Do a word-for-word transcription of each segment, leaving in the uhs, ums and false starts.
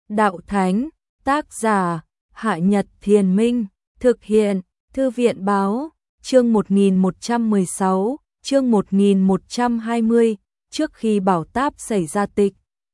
Đạo Thánh, tác giả, Hạ Nhật Thiền Minh, thực hiện, Thư viện Báo, chương một nghìn một trăm mười sáu, chương một nghìn một trăm hai mươi, trước khi Bảo Táp xảy ra tịch.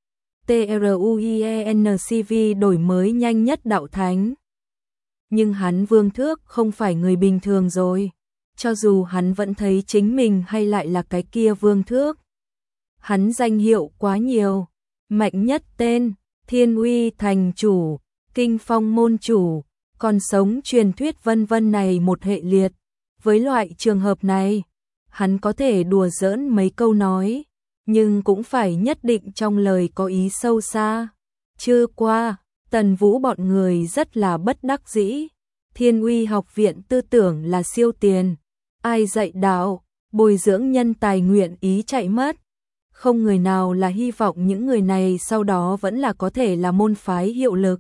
TRUIENCV đổi mới nhanh nhất Đạo Thánh. Nhưng hắn Vương Thước không phải người bình thường rồi, cho dù hắn vẫn thấy chính mình hay lại là cái kia Vương Thước. Hắn danh hiệu quá nhiều, mạnh nhất tên, Thiên Uy Thành Chủ, Kinh Phong Môn Chủ, còn sống truyền thuyết vân vân này một hệ liệt. Với loại trường hợp này, hắn có thể đùa giỡn mấy câu nói, nhưng cũng phải nhất định trong lời có ý sâu xa. Chưa qua, Tần Vũ bọn người rất là bất đắc dĩ. Thiên Uy học viện tư tưởng là siêu tiền, ai dạy đạo, bồi dưỡng nhân tài nguyện ý chạy mất. Không người nào là hy vọng những người này sau đó vẫn là có thể là môn phái hiệu lực.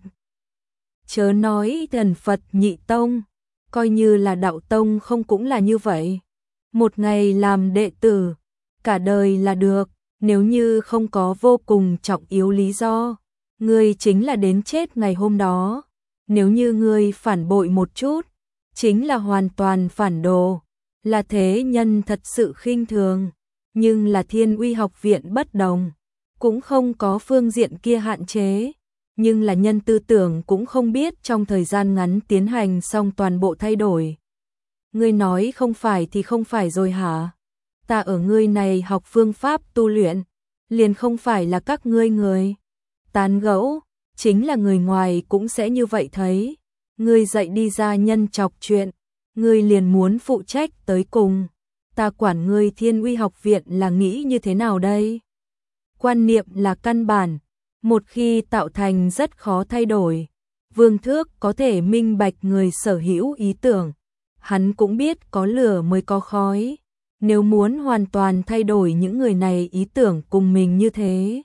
Chớ nói Thần Phật Nhị Tông, coi như là Đạo Tông không cũng là như vậy. Một ngày làm đệ tử, cả đời là được, nếu như không có vô cùng trọng yếu lý do, ngươi chính là đến chết ngày hôm đó. Nếu như ngươi phản bội một chút, chính là hoàn toàn phản đồ, là thế nhân thật sự khinh thường. Nhưng là Thiên Uy học viện bất đồng, cũng không có phương diện kia hạn chế, nhưng là nhân tư tưởng cũng không biết trong thời gian ngắn tiến hành xong toàn bộ thay đổi. Ngươi nói không phải thì không phải rồi hả? Ta ở ngươi này học phương pháp tu luyện, liền không phải là các ngươi người. Tán gẫu, chính là người ngoài cũng sẽ như vậy thấy. Ngươi dạy đi ra nhân chọc chuyện, ngươi liền muốn phụ trách tới cùng. Ta quản ngươi Thiên Uy học viện là nghĩ như thế nào đây? Quan niệm là căn bản, một khi tạo thành rất khó thay đổi. Vương Thước có thể minh bạch người sở hữu ý tưởng, hắn cũng biết có lửa mới có khói. Nếu muốn hoàn toàn thay đổi những người này ý tưởng cùng mình như thế,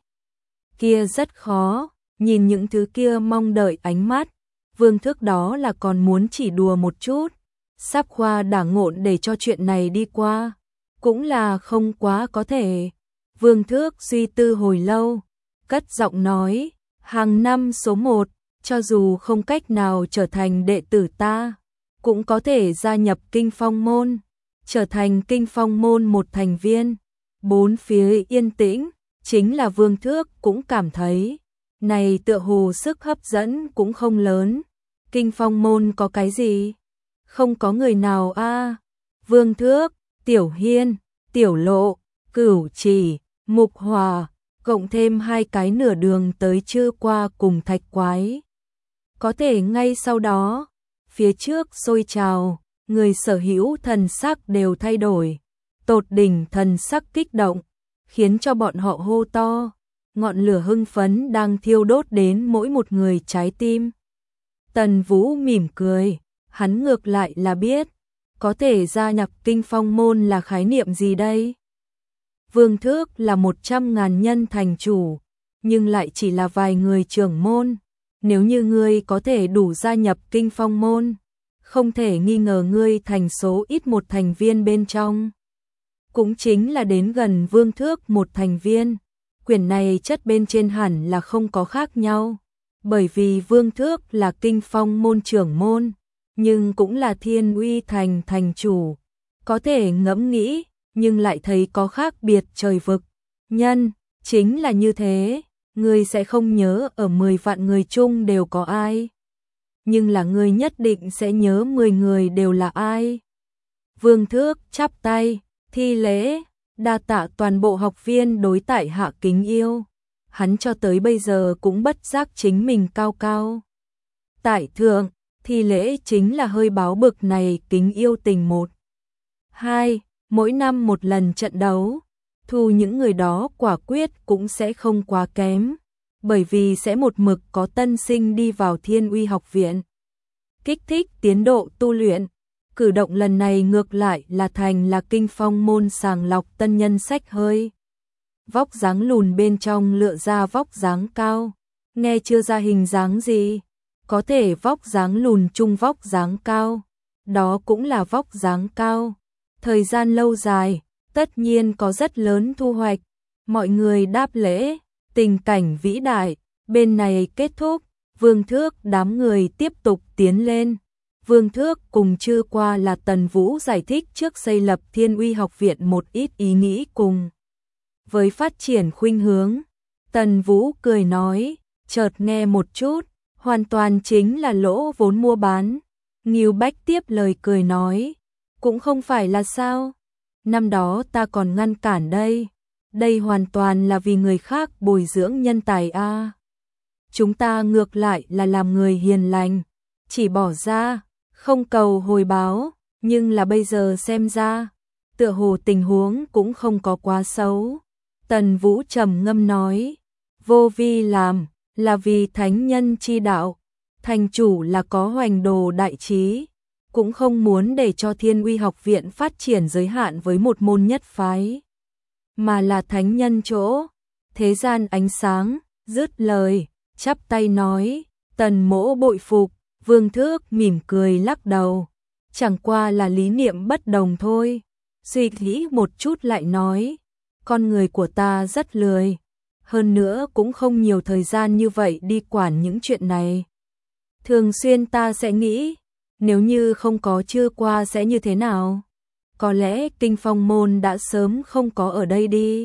kia rất khó. Nhìn những thứ kia mong đợi ánh mắt, Vương Thước đó là còn muốn chỉ đùa một chút, sắp khoa đả ngộn để cho chuyện này đi qua, cũng là không quá có thể. Vương Thước suy tư hồi lâu, cất giọng nói, hàng năm số một, cho dù không cách nào trở thành đệ tử ta, cũng có thể gia nhập Kinh Phong Môn, trở thành Kinh Phong Môn một thành viên. Bốn phía yên tĩnh, chính là Vương Thước cũng cảm thấy, này tựa hồ sức hấp dẫn cũng không lớn. Kinh Phong Môn có cái gì? Không có người nào a. À. Vương Thước, Tiểu Hiên, Tiểu Lộ, Cửu Chỉ, Mục Hòa, cộng thêm hai cái nửa đường tới chưa qua cùng Thạch Quái. Có thể ngay sau đó, phía trước sôi trào, người sở hữu thần sắc đều thay đổi, tột đỉnh thần sắc kích động, khiến cho bọn họ hô to. Ngọn lửa hưng phấn đang thiêu đốt đến mỗi một người trái tim. Tần Vũ mỉm cười, hắn ngược lại là biết, có thể gia nhập Kinh Phong Môn là khái niệm gì đây? Vương Thước là một trăm ngàn nhân thành chủ, nhưng lại chỉ là vài người trưởng môn. Nếu như ngươi có thể đủ gia nhập Kinh Phong Môn, không thể nghi ngờ ngươi thành số ít một thành viên bên trong. Cũng chính là đến gần Vương Thước một thành viên. Quyển này chất bên trên hẳn là không có khác nhau, bởi vì Vương Thước là Kinh Phong Môn trưởng môn, nhưng cũng là Thiên Uy thành thành chủ. Có thể ngẫm nghĩ, nhưng lại thấy có khác biệt trời vực. Nhân, chính là như thế, ngươi sẽ không nhớ ở mười vạn người chung đều có ai. Nhưng là ngươi nhất định sẽ nhớ mười người đều là ai. Vương Thước chắp tay, thi lễ. Đa tạ toàn bộ học viên đối tại hạ kính yêu. Hắn cho tới bây giờ cũng bất giác chính mình cao cao. Tại thượng, thi lễ chính là hơi báo bực này kính yêu tình một. Hai, mỗi năm một lần trận đấu, thu những người đó quả quyết cũng sẽ không quá kém, bởi vì sẽ một mực có tân sinh đi vào Thiên Uy học viện. Kích thích tiến độ tu luyện. Cử động lần này ngược lại là thành là Kinh Phong Môn sàng lọc tân nhân sách hơi. Vóc dáng lùn bên trong lựa ra vóc dáng cao, nghe chưa ra hình dáng gì, có thể vóc dáng lùn chung vóc dáng cao, đó cũng là vóc dáng cao. Thời gian lâu dài, tất nhiên có rất lớn thu hoạch. Mọi người đáp lễ, tình cảnh vĩ đại, Bên này kết thúc, Vương Thước đám người tiếp tục tiến lên. Vương Thước cùng Chư Qua là Tần Vũ giải thích trước xây lập Thiên Uy học viện một ít ý nghĩ cùng với phát triển khuynh hướng. Tần Vũ cười nói, chợt nghe một chút, hoàn toàn chính là lỗ vốn mua bán. Ngưu Bách tiếp lời cười nói, cũng không phải là sao, năm đó ta còn ngăn cản đây, đây hoàn toàn là vì người khác bồi dưỡng nhân tài a. Chúng ta ngược lại là làm người hiền lành, chỉ bỏ ra, không cầu hồi báo, nhưng là bây giờ xem ra, tựa hồ tình huống cũng không có quá xấu. Tần Vũ trầm ngâm nói, vô vi làm, là vì thánh nhân chi đạo, thành chủ là có hoành đồ đại trí, cũng không muốn để cho Thiên Uy học viện phát triển giới hạn với một môn nhất phái, mà là thánh nhân chỗ, thế gian ánh sáng. Dứt lời, chắp tay nói, Tần mỗ bội phục. Vương Thước mỉm cười lắc đầu, chẳng qua là lý niệm bất đồng thôi. Suy nghĩ một chút lại nói, con người của ta rất lười, hơn nữa cũng không nhiều thời gian như vậy đi quản những chuyện này. Thường xuyên ta sẽ nghĩ, nếu như không có Chư Qua sẽ như thế nào? Có lẽ Kinh Phong môn đã sớm không có ở đây đi.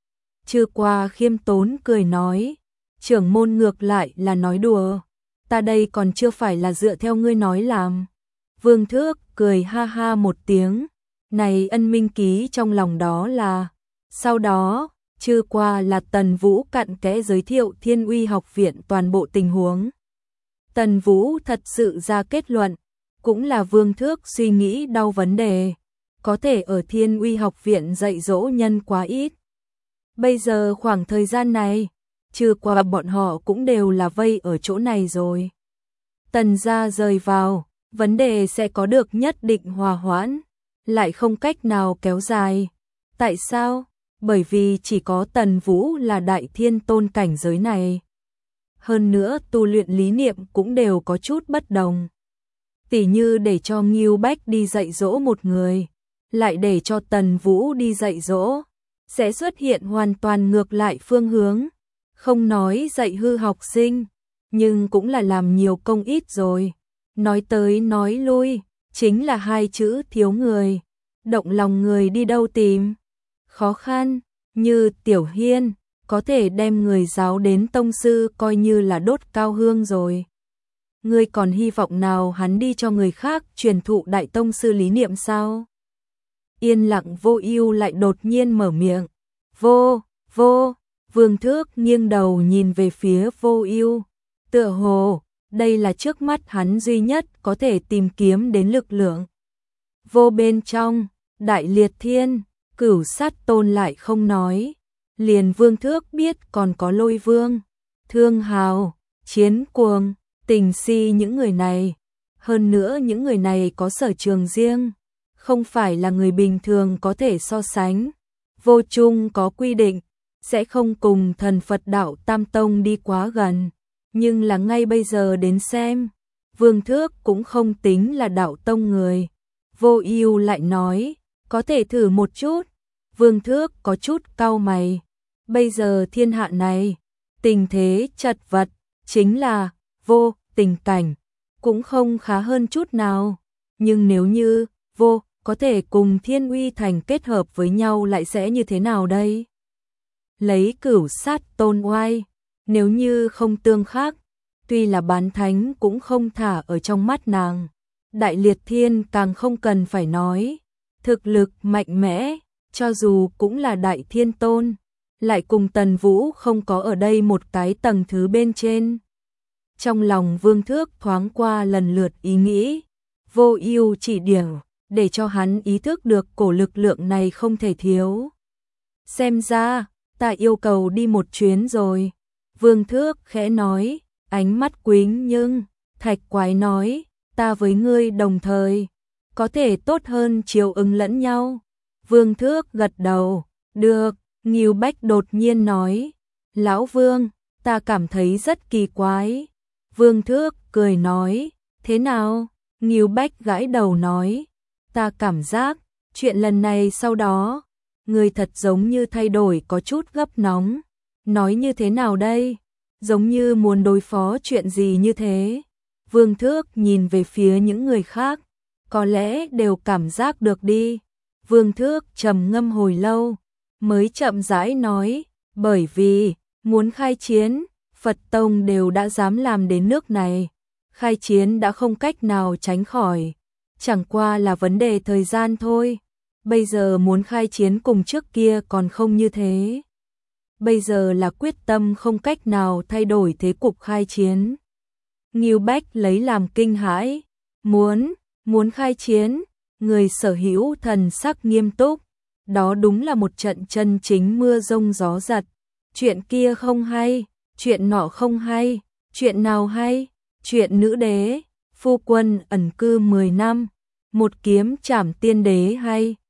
Chư Qua khiêm tốn cười nói, trưởng môn ngược lại là nói đùa, ta đây còn chưa phải là dựa theo ngươi nói làm. Vương Thước cười ha ha một tiếng, này ân minh ký trong lòng đó là. Sau đó, Chư Qua là Tần Vũ cặn kẽ giới thiệu Thiên Uy học viện toàn bộ tình huống. Tần Vũ thật sự ra kết luận, cũng là Vương Thước suy nghĩ đau vấn đề, có thể ở Thiên Uy học viện dạy dỗ nhân quá ít. Bây giờ khoảng thời gian này, Chư Qua bọn họ cũng đều là vây ở chỗ này rồi. Tần gia rời vào, vấn đề sẽ có được nhất định hòa hoãn, lại không cách nào kéo dài. Tại sao? Bởi vì chỉ có Tần Vũ là đại thiên tôn cảnh giới này. Hơn nữa tu luyện lý niệm cũng đều có chút bất đồng. Tỉ như để cho Ngưu Bách đi dạy dỗ một người, lại để cho Tần Vũ đi dạy dỗ, sẽ xuất hiện hoàn toàn ngược lại phương hướng. Không nói dạy hư học sinh, nhưng cũng là làm nhiều công ít rồi. Nói tới nói lui, chính là hai chữ thiếu người. Động lòng người đi đâu tìm? Khó khăn, như Tiểu Hiên, có thể đem người giáo đến tông sư coi như là đốt cao hương rồi. Ngươi còn hy vọng nào hắn đi cho người khác truyền thụ đại tông sư lý niệm sao? Yên lặng Vô Ưu lại đột nhiên mở miệng. Vô, vô, Vương Thước nghiêng đầu nhìn về phía Vô Ưu, tựa hồ đây là trước mắt hắn duy nhất có thể tìm kiếm đến lực lượng. Vô bên trong, Đại Liệt Thiên, Cửu Sát Tôn lại không nói, liền Vương Thước biết còn có Lôi Vương, Thương Hào, Chiến Cuồng, Tình Si những người này. Hơn nữa những người này có sở trường riêng, không phải là người bình thường có thể so sánh. Vô Trung có quy định, sẽ không cùng thần Phật đạo Tam Tông đi quá gần, nhưng là ngay bây giờ đến xem, Vương Thước cũng không tính là đạo tông người. Vô Ưu lại nói, có thể thử một chút. Vương Thước có chút cau mày, bây giờ thiên hạ này, tình thế chật vật, chính là vô tình cảnh, cũng không khá hơn chút nào, nhưng nếu như vô có thể cùng Thiên Uy thành kết hợp với nhau lại sẽ như thế nào đây? Lấy Cửu Sát Tôn oai, nếu như không tương khắc, tuy là bán thánh cũng không thả ở trong mắt nàng. Đại Liệt Thiên càng không cần phải nói, thực lực mạnh mẽ, cho dù cũng là đại thiên tôn, lại cùng Tần Vũ không có ở đây một cái tầng thứ bên trên. Trong lòng Vương Thước thoáng qua lần lượt ý nghĩ, Vô Ưu chỉ điểm, để cho hắn ý thức được cổ lực lượng này không thể thiếu. Xem ra, ta yêu cầu đi một chuyến rồi. Vương Thước khẽ nói, ánh mắt quính nhưng, Thạch Quái nói, ta với ngươi đồng thời, có thể tốt hơn chiều ứng lẫn nhau. Vương Thước gật đầu, được. Ngưu Bách đột nhiên nói, Lão Vương, ta cảm thấy rất kỳ quái. Vương Thước cười nói, thế nào? Ngưu Bách gãi đầu nói, ta cảm giác, chuyện lần này sau đó, người thật giống như thay đổi có chút gấp nóng. Nói như thế nào đây? giống như muốn đối phó chuyện gì như thế. Vương Thước nhìn về phía những người khác, có lẽ đều cảm giác được đi. Vương Thước trầm ngâm hồi lâu, mới chậm rãi nói, bởi vì, muốn khai chiến, Phật Tông đều đã dám làm đến nước này. Khai chiến đã không cách nào tránh khỏi, chẳng qua là vấn đề thời gian thôi. Bây giờ muốn khai chiến cùng trước kia còn không như thế. Bây giờ là quyết tâm không cách nào thay đổi thế cục khai chiến. Ngưu Bách lấy làm kinh hãi, muốn, muốn khai chiến, người sở hữu thần sắc nghiêm túc, đó đúng là một trận chân chính mưa rông gió giật. Chuyện kia không hay, chuyện nọ không hay, chuyện nào hay, chuyện nữ đế, phu quân ẩn cư mười năm, một kiếm trảm tiên đế hay.